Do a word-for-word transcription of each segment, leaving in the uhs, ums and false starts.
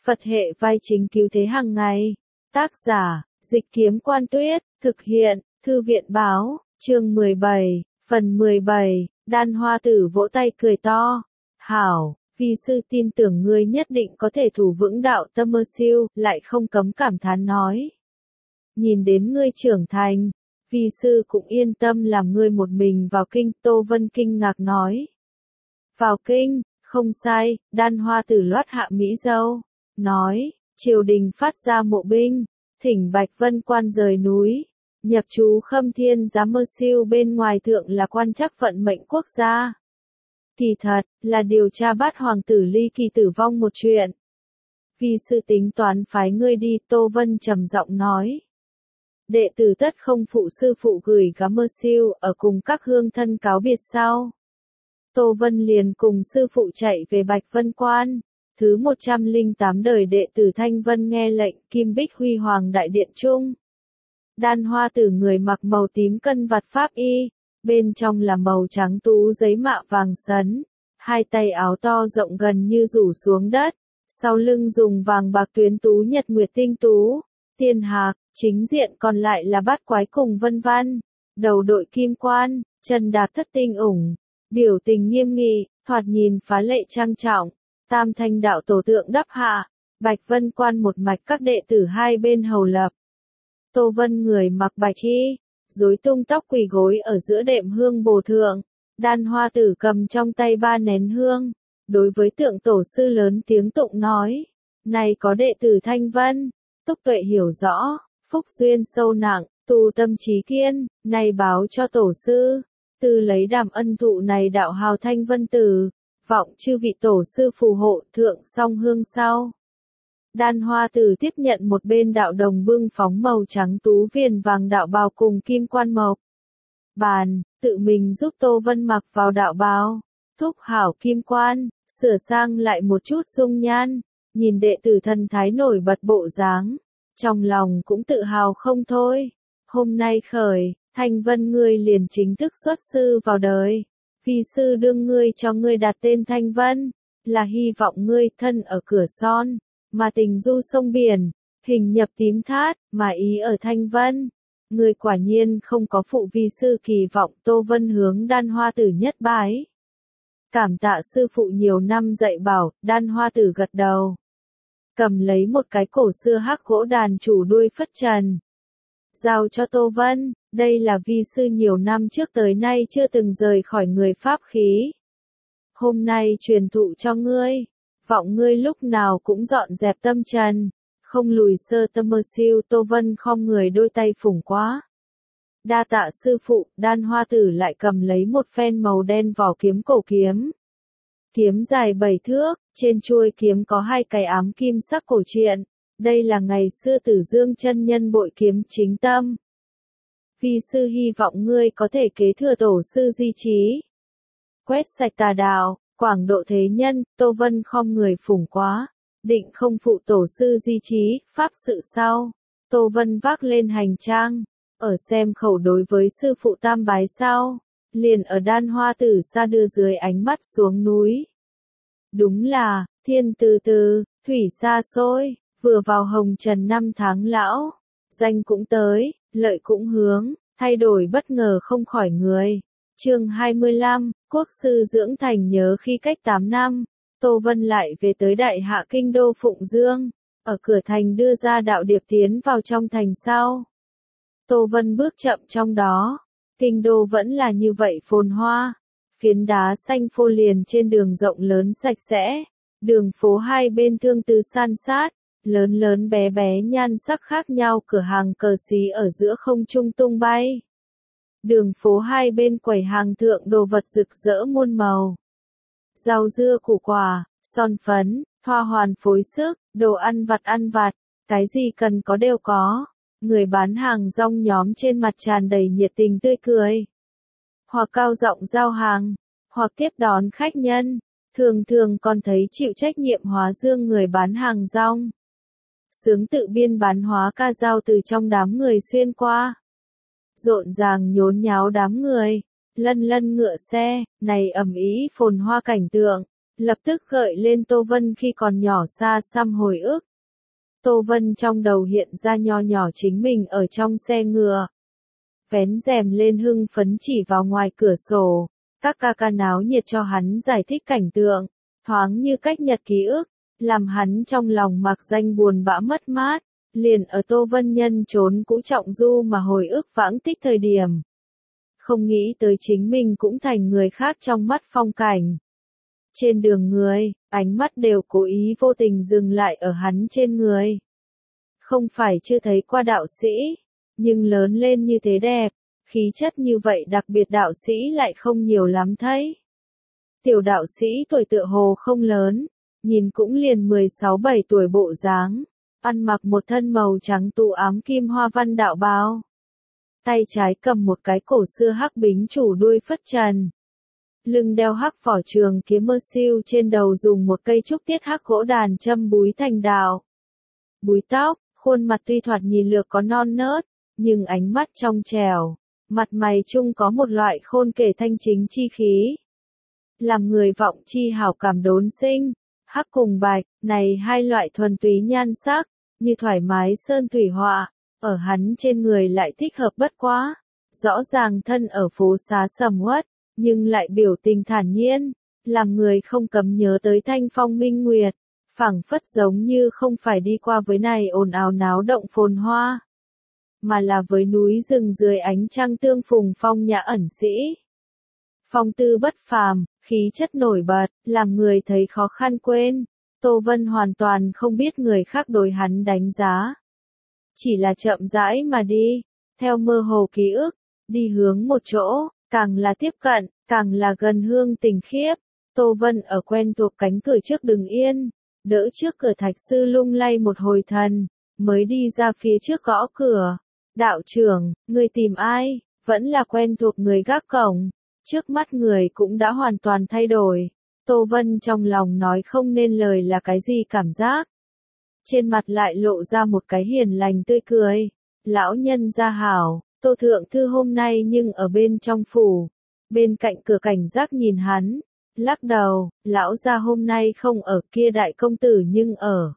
Phật hệ vai chính cứu thế hàng ngày. Tác giả, Dịch Kiếm Quan Tuyết, thực hiện, Thư viện Báo, chương mười bảy, phần mười bảy, Đan Hoa Tử vỗ tay cười to. Hảo, vi sư tin tưởng ngươi nhất định có thể thủ vững đạo tâm mơ siêu, lại không cấm cảm thán nói. Nhìn đến ngươi trưởng thành, vi sư cũng yên tâm làm ngươi một mình vào kinh, Tô Vân kinh ngạc nói. Vào kinh, không sai, Đan Hoa Tử loát hạ Mỹ Dâu, nói, triều đình phát ra mộ binh, thỉnh Bạch Vân Quan rời núi, nhập trú Khâm Thiên Giám mơ siêu bên ngoài thượng là quan chắc vận mệnh quốc gia. Kỳ thật, là điều tra bát hoàng tử Ly Kỳ tử vong một chuyện. Vì sư tính toán phái ngươi đi, Tô Vân trầm giọng nói. Đệ tử tất không phụ sư phụ gửi gắm mơ siêu, ở cùng các hương thân cáo biệt sau. Tô Vân liền cùng sư phụ chạy về Bạch Vân Quan. Thứ một trăm lẻ tám đời đệ tử Thanh Vân nghe lệnh, Kim Bích Huy Hoàng Đại Điện Trung. Đan Hoa Tử người mặc màu tím cân vạt pháp y, bên trong là màu trắng tú giấy mạ vàng sấn, hai tay áo to rộng gần như rủ xuống đất, sau lưng dùng vàng bạc tuyến tú nhật nguyệt tinh tú, tiên hạc, chính diện còn lại là bát quái cùng vân văn, đầu đội kim quan, chân đạp thất tinh ủng, biểu tình nghiêm nghị, thoạt nhìn phá lệ trang trọng. Tam thanh đạo tổ tượng đắp hạ, Bạch Vân Quan một mạch các đệ tử hai bên hầu lập. Tô Vân người mặc bạch y, rối tung tóc quỳ gối ở giữa đệm hương bồ thượng, Đan Hoa Tử cầm trong tay ba nén hương, đối với tượng tổ sư lớn tiếng tụng nói, này có đệ tử Thanh Vân, túc tuệ hiểu rõ, phúc duyên sâu nặng, tu tâm trí kiên, này báo cho tổ sư, từ lấy đảm ân thụ này đạo hào Thanh Vân Tử. Vọng chư vị tổ sư phù hộ thượng song hương sau. Đan Hoa Tử tiếp nhận một bên đạo đồng bưng phóng màu trắng tú viền vàng đạo bào cùng kim quan mộc. Bàn, tự mình giúp Tô Vân mặc vào đạo bào, thúc hảo kim quan, sửa sang lại một chút dung nhan, nhìn đệ tử thần thái nổi bật bộ dáng, trong lòng cũng tự hào không thôi. Hôm nay khởi, Thanh Vân ngươi liền chính thức xuất sư vào đời. Vi sư đương ngươi cho ngươi đặt tên Thanh Vân, là hy vọng ngươi thân ở cửa son, mà tình du sông biển, hình nhập tím thát, mà ý ở Thanh Vân. Ngươi quả nhiên không có phụ vi sư kỳ vọng. Tô Vân hướng Đan Hoa Tử nhất bái. Cảm tạ sư phụ nhiều năm dạy bảo, Đan Hoa Tử gật đầu. Cầm lấy một cái cổ xưa hắc gỗ đàn chủ đuôi phất trần. Giao cho Tô Vân, đây là vi sư nhiều năm trước tới nay chưa từng rời khỏi người pháp khí. Hôm nay truyền thụ cho ngươi, vọng ngươi lúc nào cũng dọn dẹp tâm trần, không lùi sơ tâm mơ siêu. Tô Vân khom người đôi tay phủng quá. Đa tạ sư phụ. Đan Hoa Tử lại cầm lấy một phen màu đen vỏ kiếm cổ kiếm. Kiếm dài bảy thước, trên chuôi kiếm có hai cái ám kim sắc cổ truyện. Đây là ngày xưa Tử Dương chân nhân bội kiếm chính tâm. Vi sư hy vọng ngươi có thể kế thừa tổ sư di trí. Quét sạch tà đạo, quảng độ thế nhân. Tô Vân khom người phủng quá, định không phụ tổ sư di trí. Pháp sự sau, Tô Vân vác lên hành trang, ở xem khẩu đối với sư phụ tam bái sau, liền ở Đan Hoa Tử xa đưa dưới ánh mắt xuống núi. Đúng là, thiên từ từ, thủy xa xôi, vừa vào hồng trần năm tháng lão, danh cũng tới, lợi cũng hướng, thay đổi bất ngờ không khỏi người. Chương hai mươi lăm, quốc sư dưỡng thành. Nhớ khi cách tám năm, Tô Vân lại về tới đại hạ kinh đô Phụng Dương, ở cửa thành đưa ra đạo điệp tiến vào trong thành sau. Tô Vân bước chậm trong đó, kinh đô vẫn là như vậy phồn hoa, phiến đá xanh phô liền trên đường rộng lớn sạch sẽ, đường phố hai bên thương tư san sát. Lớn lớn bé bé nhan sắc khác nhau cửa hàng cờ xí ở giữa không trung tung bay. Đường phố hai bên quầy hàng thượng đồ vật rực rỡ muôn màu. Rau dưa củ quả, son phấn, hoa hoàn phối sức, đồ ăn vặt ăn vặt, cái gì cần có đều có. Người bán hàng rong nhóm trên mặt tràn đầy nhiệt tình tươi cười. Hoặc cao giọng giao hàng, hoặc tiếp đón khách nhân, thường thường còn thấy chịu trách nhiệm hóa dương người bán hàng rong. Sướng tự biên bán hóa ca dao từ trong đám người xuyên qua. Rộn ràng nhốn nháo đám người, lân lân ngựa xe, này ầm ĩ phồn hoa cảnh tượng, lập tức gợi lên Tô Vân khi còn nhỏ xa xăm hồi ức. Tô Vân trong đầu hiện ra nho nhỏ chính mình ở trong xe ngựa. Vén rèm lên hưng phấn chỉ vào ngoài cửa sổ, các ca ca náo nhiệt cho hắn giải thích cảnh tượng, thoáng như cách nhật ký ức, làm hắn trong lòng mặc danh buồn bã mất mát, liền ở Tô Vân nhân trốn cũ trọng du mà hồi ức vãng tích thời điểm. Không nghĩ tới chính mình cũng thành người khác trong mắt phong cảnh. Trên đường người, ánh mắt đều cố ý vô tình dừng lại ở hắn trên người. Không phải chưa thấy qua đạo sĩ, nhưng lớn lên như thế đẹp, khí chất như vậy đặc biệt đạo sĩ lại không nhiều lắm thấy. Tiểu đạo sĩ tuổi tựa hồ không lớn, nhìn cũng liền mười sáu bảy tuổi bộ dáng, ăn mặc một thân màu trắng tụ ám kim hoa văn đạo bào. Tay trái cầm một cái cổ xưa hắc bính chủ đuôi phất trần. Lưng đeo hắc vỏ trường kiếm mơ siêu, trên đầu dùng một cây trúc tiết hắc gỗ đàn châm búi thành đạo. Búi tóc, khuôn mặt tuy thoạt nhìn lược có non nớt, nhưng ánh mắt trong trẻo, mặt mày chung có một loại khôn kể thanh chính chi khí. Làm người vọng chi hảo cảm đốn sinh, hắc cùng bạch, này hai loại thuần túy nhan sắc, như thoải mái sơn thủy họa, ở hắn trên người lại thích hợp bất quá. Rõ ràng thân ở phố xá sầm uất, nhưng lại biểu tình thản nhiên, làm người không cấm nhớ tới thanh phong minh nguyệt, phảng phất giống như không phải đi qua với này ồn ào náo động phồn hoa, mà là với núi rừng dưới ánh trăng tương phùng phong nhã ẩn sĩ. Phong tư bất phàm, khí chất nổi bật, làm người thấy khó khăn quên. Tô Vân hoàn toàn không biết người khác đối hắn đánh giá. Chỉ là chậm rãi mà đi, theo mơ hồ ký ức, đi hướng một chỗ, càng là tiếp cận, càng là gần hương tình khiếp. Tô Vân ở quen thuộc cánh cửa trước đứng yên, đỡ trước cửa thạch sư lung lay một hồi thần, mới đi ra phía trước gõ cửa. Đạo trưởng, người tìm ai? Vẫn là quen thuộc người gác cổng. Trước mắt người cũng đã hoàn toàn thay đổi. Tô Vân trong lòng nói không nên lời là cái gì cảm giác. Trên mặt lại lộ ra một cái hiền lành tươi cười. Lão nhân gia hảo, Tô Thượng Thư hôm nay nhưng ở bên trong phủ. Bên cạnh cửa cảnh giác nhìn hắn. Lắc đầu, lão gia hôm nay không ở, kia đại công tử nhưng ở.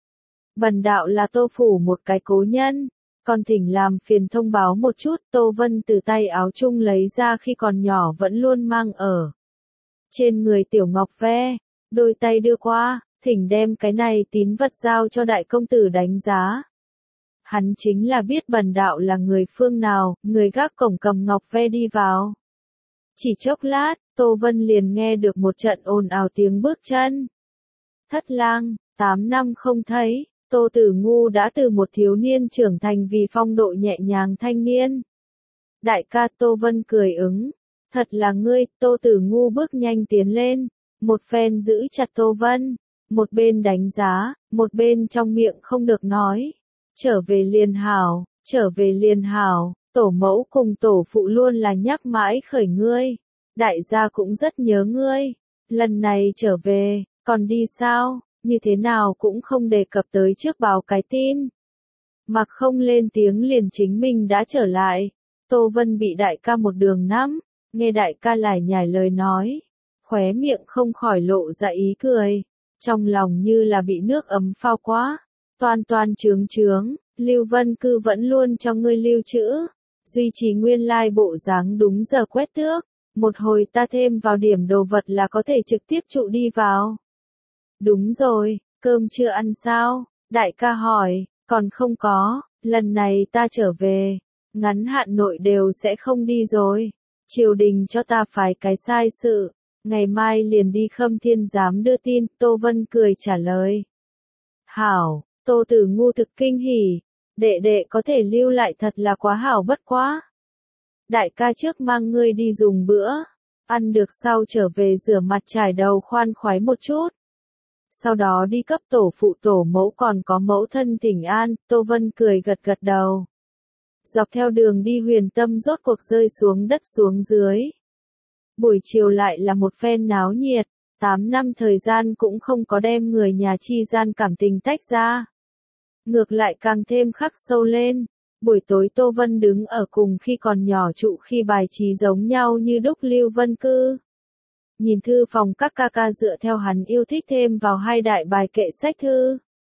Bần đạo là Tô phủ một cái cố nhân. Còn thỉnh làm phiền thông báo một chút. Tô Vân từ tay áo chung lấy ra khi còn nhỏ vẫn luôn mang ở trên người tiểu ngọc ve, đôi tay đưa qua, thỉnh đem cái này tín vật giao cho đại công tử đánh giá. Hắn chính là biết bần đạo là người phương nào, người gác cổng cầm ngọc ve đi vào. Chỉ chốc lát, Tô Vân liền nghe được một trận ồn ào tiếng bước chân. Thất lang, tám năm không thấy. Tô Tử Ngu đã từ một thiếu niên trưởng thành vì phong độ nhẹ nhàng thanh niên. Đại ca, Tô Vân cười ứng. Thật là ngươi. Tô Tử Ngu bước nhanh tiến lên, một phen giữ chặt Tô Vân, một bên đánh giá, một bên trong miệng không được nói. Trở về liền hảo, trở về liền hảo, tổ mẫu cùng tổ phụ luôn là nhắc mãi khởi ngươi. Đại gia cũng rất nhớ ngươi. Lần này trở về, còn đi sao? Như thế nào cũng không đề cập tới trước báo cái tin. Mặc không lên tiếng liền chính mình đã trở lại. Tô Vân bị đại ca một đường nắm, nghe đại ca lải nhải lời nói. Khóe miệng không khỏi lộ ra ý cười. Trong lòng như là bị nước ấm phao quá. Toan toan trướng trướng, Lưu Vân Cư vẫn luôn cho ngươi lưu trữ. Duy trì nguyên lai bộ dáng đúng giờ quét tước. Một hồi ta thêm vào điểm đồ vật là có thể trực tiếp trụ đi vào. Đúng rồi, cơm chưa ăn sao? Đại ca hỏi, còn không có, lần này ta trở về, ngắn hạn nội đều sẽ không đi rồi. Triều đình cho ta phái cái sai sự, ngày mai liền đi Khâm Thiên Giám đưa tin. Tô Vân cười trả lời. Hảo, Tô Tử Ngu thực kinh hỉ, đệ đệ có thể lưu lại thật là quá hảo bất quá. Đại ca trước mang ngươi đi dùng bữa, ăn được sau trở về rửa mặt trải đầu khoan khoái một chút. Sau đó đi cấp tổ phụ tổ mẫu còn có mẫu thân thỉnh an. Tô Vân cười gật gật đầu. Dọc theo đường đi Huyền Tâm rốt cuộc rơi xuống đất xuống dưới. Buổi chiều lại là một phen náo nhiệt, tám năm thời gian cũng không có đem người nhà chi gian cảm tình tách ra. Ngược lại càng thêm khắc sâu lên. Buổi tối Tô Vân đứng ở cùng khi còn nhỏ trụ khi bài trí giống nhau như đúc Lưu Vân Cư. nhìn thư phòng các ca ca dựa theo hắn yêu thích thêm vào hai đại bài kệ sách thư.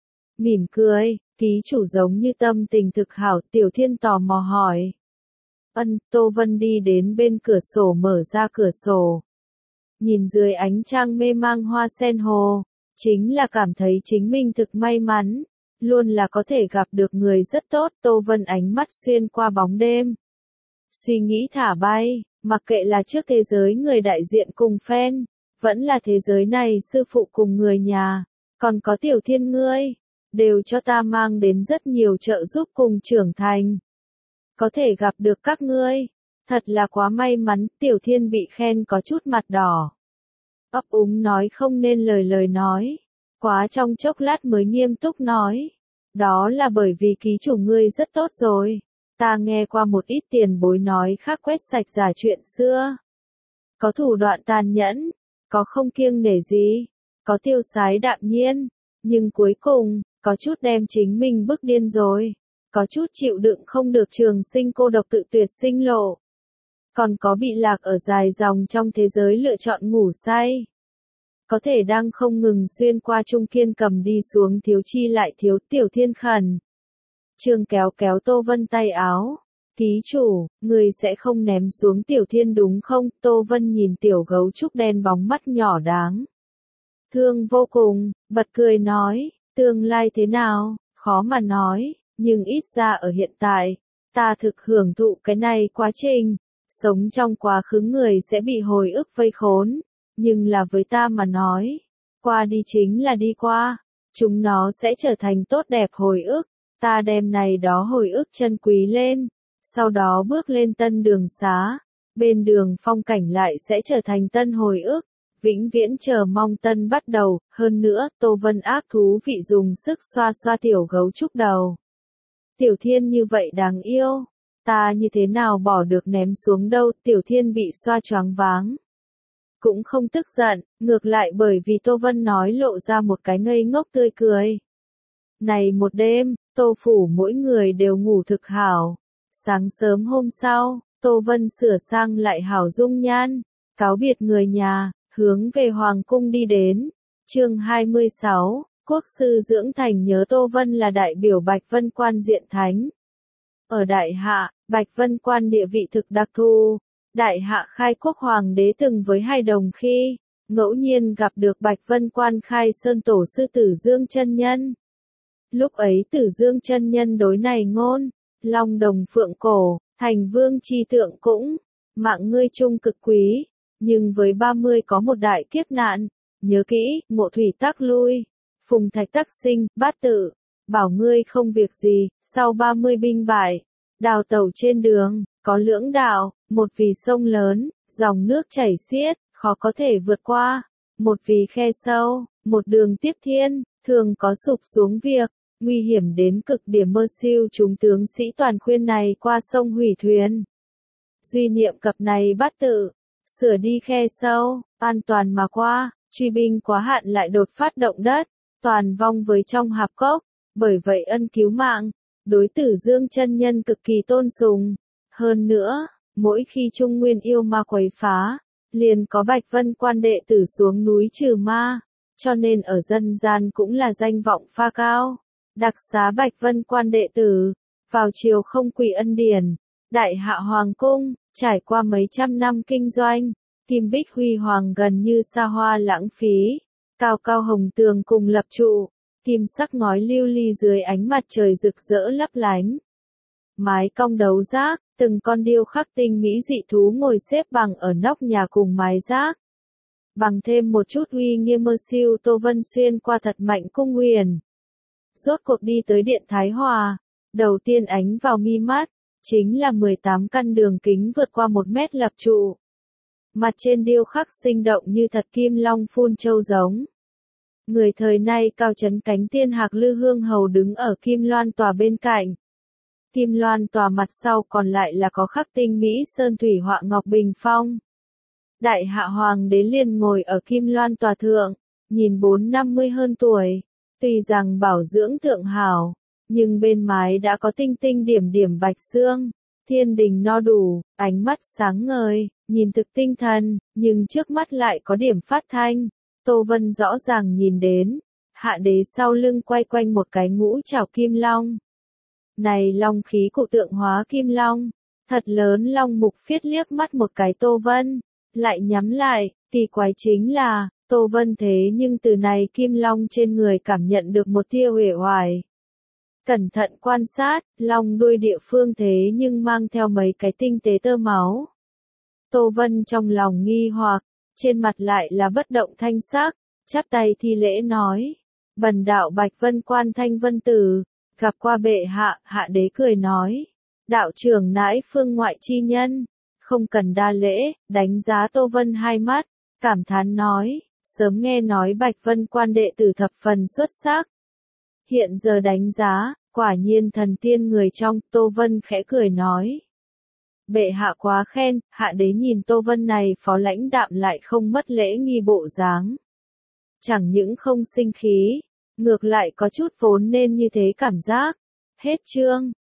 Mỉm cười, ký chủ giống như tâm tình thực hảo, Tiểu Thiên tò mò hỏi. Ân, Tô Vân đi đến bên cửa sổ mở ra cửa sổ. Nhìn dưới ánh trăng mê mang hoa sen hồ, chính là cảm thấy chính mình thực may mắn, luôn là có thể gặp được người rất tốt. Tô Vân ánh mắt xuyên qua bóng đêm. Suy nghĩ thả bay, mặc kệ là trước thế giới người đại diện cùng fan, vẫn là thế giới này sư phụ cùng người nhà, còn có Tiểu Thiên ngươi, đều cho ta mang đến rất nhiều trợ giúp cùng trưởng thành. Có thể gặp được các ngươi, thật là quá may mắn. Tiểu Thiên bị khen có chút mặt đỏ. Ấp úng nói không nên lời lời nói, quá trong chốc lát mới nghiêm túc nói. Đó là bởi vì ký chủ ngươi rất tốt rồi. Ta nghe qua một ít tiền bối nói khác quét sạch giả chuyện xưa. Có thủ đoạn tàn nhẫn, có không kiêng nể gì, có tiêu sái đạm nhiên, nhưng cuối cùng, có chút đem chính mình bức điên rồi, có chút chịu đựng không được trường sinh cô độc tự tuyệt sinh lộ, còn có bị lạc ở dài dòng trong thế giới lựa chọn ngủ say. Có thể đang không ngừng xuyên qua trung kiên cầm đi xuống thiếu chi lại thiếu. Tiểu Thiên khẩn trương kéo kéo Tô Vân tay áo. Ký chủ, người sẽ không ném xuống Tiểu Thiên đúng không? Tô Vân nhìn tiểu gấu trúc đen bóng mắt nhỏ đáng thương vô cùng, bật cười nói, tương lai thế nào, khó mà nói, nhưng ít ra ở hiện tại, ta thực hưởng thụ cái này quá trình. Sống trong quá khứ người sẽ bị hồi ức vây khốn, nhưng là với ta mà nói, qua đi chính là đi qua, chúng nó sẽ trở thành tốt đẹp hồi ức. Ta đem này đó hồi ức chân quý lên, sau đó bước lên tân đường xá, bên đường phong cảnh lại sẽ trở thành tân hồi ức, vĩnh viễn chờ mong tân bắt đầu. Hơn nữa, Tô Vân ác thú vị dùng sức xoa xoa tiểu gấu trúc đầu. Tiểu Thiên như vậy đáng yêu, ta như thế nào bỏ được ném xuống đâu. Tiểu Thiên bị xoa choáng váng, cũng không tức giận, ngược lại bởi vì Tô Vân nói lộ ra một cái ngây ngốc tươi cười. Này một đêm, Tô phủ mỗi người đều ngủ thực hảo. Sáng sớm hôm sau, Tô Vân sửa sang lại hảo dung nhan, cáo biệt người nhà, hướng về Hoàng cung đi đến. Chương hai mươi sáu, Quốc sư dưỡng thành. Nhớ Tô Vân là đại biểu Bạch Vân Quan diện thánh. Ở Đại Hạ, Bạch Vân Quan địa vị thực đặc thù. Đại Hạ khai quốc hoàng đế từng với hai đồng khi, ngẫu nhiên gặp được Bạch Vân Quan khai sơn tổ sư Tử Dương chân nhân. Lúc ấy Tử Dương chân nhân đối này ngôn, long đồng phượng cổ, thành vương chi tượng cũng, mạng ngươi chung cực quý, nhưng với ba mươi có một đại kiếp nạn, nhớ kỹ, ngộ thủy tắc lui, phùng thạch tắc sinh, bát tự, bảo ngươi không việc gì. Sau ba mươi binh bại, đào tẩu trên đường, có lưỡng đạo, một vì sông lớn, dòng nước chảy xiết, khó có thể vượt qua, một vì khe sâu, một đường tiếp thiên, thường có sụp xuống việc, nguy hiểm đến cực điểm. Mơ siêu chúng tướng sĩ toàn khuyên này qua sông hủy thuyền. Duy niệm cập này bát tự, sửa đi khe sâu, an toàn mà qua, truy binh quá hạn lại đột phát động đất, toàn vong với trong hạp cốc, bởi vậy ân cứu mạng, đối Tử Dương chân nhân cực kỳ tôn sùng. Hơn nữa, mỗi khi Trung Nguyên yêu ma quấy phá, liền có Bạch Vân Quan đệ tử xuống núi trừ ma, cho nên ở dân gian cũng là danh vọng pha cao. Đặc xá Bạch Vân Quan đệ tử, vào chiều không quỷ ân điển, Đại Hạ Hoàng cung, trải qua mấy trăm năm kinh doanh, kim bích huy hoàng gần như xa hoa lãng phí, cao cao hồng tường cùng lập trụ, kim sắc ngói lưu ly dưới ánh mặt trời rực rỡ lấp lánh. Mái cong đấu giác, từng con điêu khắc tinh mỹ dị thú ngồi xếp bằng ở nóc nhà cùng mái giác. Bằng thêm một chút uy nghiêm. Mơ siêu Tô Vân xuyên qua thật mạnh cung huyền. Rốt cuộc đi tới điện Thái Hòa, đầu tiên ánh vào mi mắt, chính là mười tám căn đường kính vượt qua một mét lập trụ. Mặt trên điêu khắc sinh động như thật kim long phun châu giống. Người thời nay cao chấn cánh tiên hạc Lư Hương Hầu đứng ở kim loan tòa bên cạnh. Kim loan tòa mặt sau còn lại là có khắc tinh mỹ sơn thủy họa ngọc bình phong. Đại Hạ Hoàng đế liền ngồi ở kim loan tòa thượng, nhìn bốn năm mươi hơn tuổi, tuy rằng bảo dưỡng thượng hảo, nhưng bên mái đã có tinh tinh điểm điểm bạch xương, thiên đình no đủ, ánh mắt sáng ngời, nhìn thực tinh thần, nhưng trước mắt lại có điểm phát thanh. Tô Vân rõ ràng nhìn đến, hạ đế sau lưng quay quanh một cái ngũ trảo kim long. Này long khí cụ tượng hóa kim long, thật lớn long mục phiết liếc mắt một cái Tô Vân, lại nhắm lại, kỳ quái chính là, Tô Vân thế nhưng từ này kim long trên người cảm nhận được một tia uể oải. Cẩn thận quan sát, long đuôi địa phương thế nhưng mang theo mấy cái tinh tế tơ máu. Tô Vân trong lòng nghi hoặc, trên mặt lại là bất động thanh sắc, chắp tay thi lễ nói. Bần đạo Bạch Vân Quan Thanh Vân Tử, gặp qua bệ hạ, hạ đế cười nói. Đạo trưởng nãi phương ngoại chi nhân, không cần đa lễ, đánh giá Tô Vân hai mắt, cảm thán nói, sớm nghe nói Bạch Vân Quan đệ tử thập phần xuất sắc. Hiện giờ đánh giá, quả nhiên thần tiên người trong, Tô Vân khẽ cười nói. Bệ hạ quá khen, hạ đế nhìn Tô Vân này phó lãnh đạm lại không mất lễ nghi bộ dáng. Chẳng những không sinh khí, ngược lại có chút vốn nên như thế cảm giác. Hết chương.